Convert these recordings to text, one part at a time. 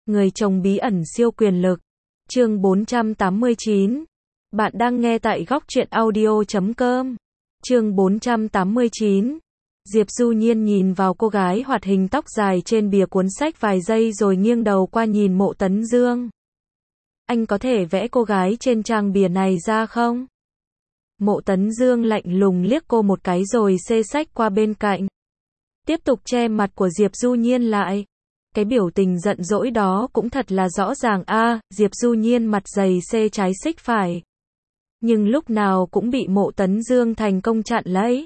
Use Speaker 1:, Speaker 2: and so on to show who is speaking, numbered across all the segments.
Speaker 1: Người chồng bí ẩn siêu quyền lực. Chương 489. Bạn đang nghe tại góc truyện audio.com. Chương 489. Diệp Du Nhiên nhìn vào cô gái hoạt hình tóc dài trên bìa cuốn sách vài giây rồi nghiêng đầu qua nhìn Mộ Tấn Dương. Anh có thể vẽ cô gái trên trang bìa này ra không? Mộ Tấn Dương lạnh lùng liếc cô một cái rồi xê xách qua bên cạnh. Tiếp tục che mặt của Diệp Du Nhiên lại. Cái biểu tình giận dỗi đó cũng thật là rõ ràng a. Diệp Du Nhiên mặt dày xê trái xích phải. Nhưng lúc nào cũng bị Mộ Tấn Dương thành công chặn lấy.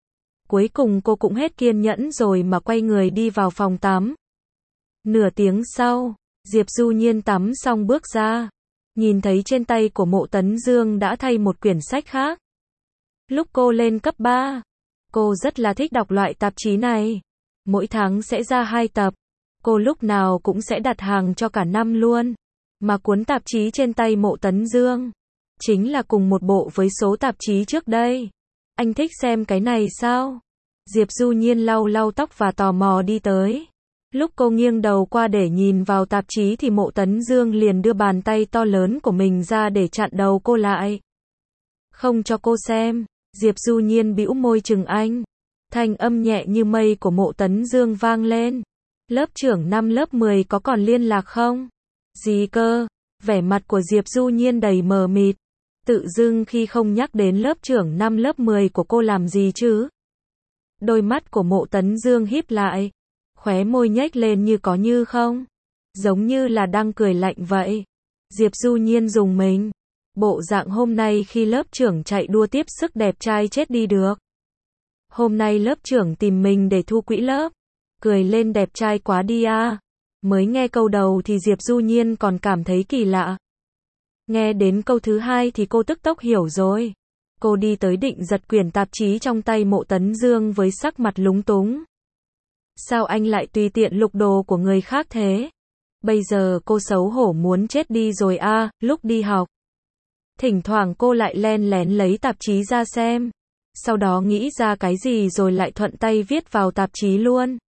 Speaker 1: Cuối cùng cô cũng hết kiên nhẫn rồi mà quay người đi vào phòng tắm. Nửa tiếng sau, Diệp Du Nhiên tắm xong bước ra. Nhìn thấy trên tay của Mộ Tấn Dương đã thay một quyển sách khác. Lúc cô lên cấp 3, cô rất là thích đọc loại tạp chí này. Mỗi tháng sẽ ra 2 tập. Cô lúc nào cũng sẽ đặt hàng cho cả năm luôn. Mà cuốn tạp chí trên tay Mộ Tấn Dương chính là cùng một bộ với số tạp chí trước đây. Anh thích xem cái này sao? Diệp Du Nhiên lau lau tóc và tò mò đi tới. Lúc cô nghiêng đầu qua để nhìn vào tạp chí thì Mộ Tấn Dương liền đưa bàn tay to lớn của mình ra để chặn đầu cô lại. Không cho cô xem. Diệp Du Nhiên bĩu môi chừng anh. Thanh âm nhẹ như mây của Mộ Tấn Dương vang lên. Lớp trưởng năm lớp 10 có còn liên lạc không? Gì cơ? Vẻ mặt của Diệp Du Nhiên đầy mờ mịt. Tự dưng khi không nhắc đến lớp trưởng năm lớp 10 của cô làm gì chứ? Đôi mắt của Mộ Tấn Dương híp lại. Khóe môi nhếch lên như có như không. Giống như là đang cười lạnh vậy. Diệp Du Nhiên rùng mình. Bộ dạng hôm nay khi lớp trưởng chạy đua tiếp sức đẹp trai chết đi được. Hôm nay lớp trưởng tìm mình để thu quỹ lớp. Cười lên đẹp trai quá đi à. Mới nghe câu đầu thì Diệp Du Nhiên còn cảm thấy kỳ lạ. Nghe đến câu thứ hai thì cô tức tốc hiểu rồi. Cô đi tới định giật quyển tạp chí trong tay Mộ Tấn Dương với sắc mặt lúng túng. Sao anh lại tùy tiện lục đồ của người khác thế? Bây giờ cô xấu hổ muốn chết đi rồi à. Lúc đi học, thỉnh thoảng cô lại len lén lấy tạp chí ra xem. Sau đó nghĩ ra cái gì rồi lại thuận tay viết vào tạp chí luôn.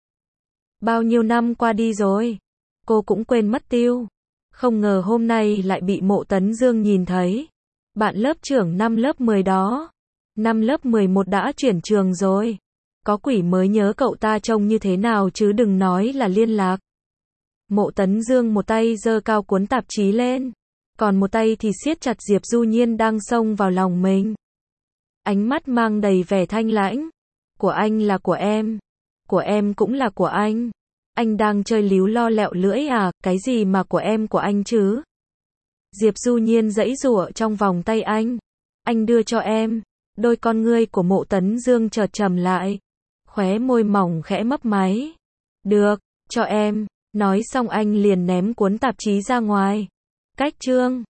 Speaker 1: Bao nhiêu năm qua đi rồi, cô cũng quên mất tiêu. Không ngờ hôm nay lại bị Mộ Tấn Dương nhìn thấy. Bạn lớp trưởng năm lớp 10 đó. Năm lớp 11 đã chuyển trường rồi. Có quỷ mới nhớ cậu ta trông như thế nào chứ đừng nói là liên lạc. Mộ Tấn Dương một tay giơ cao cuốn tạp chí lên. Còn một tay thì siết chặt Diệp Du Nhiên đang xông vào lòng mình. Ánh mắt mang đầy vẻ thanh lãnh. Của anh là của em. Của em cũng là của anh. Anh đang chơi líu lo lẹo lưỡi à, cái gì mà của em của anh chứ? Diệp Du Nhiên giãy giụa trong vòng tay anh. Anh đưa cho em. Đôi con ngươi của Mộ Tấn Dương chợt trầm lại. Khóe môi mỏng khẽ mấp máy. Được, cho em. Nói xong anh liền ném cuốn tạp chí ra ngoài. Cách chương.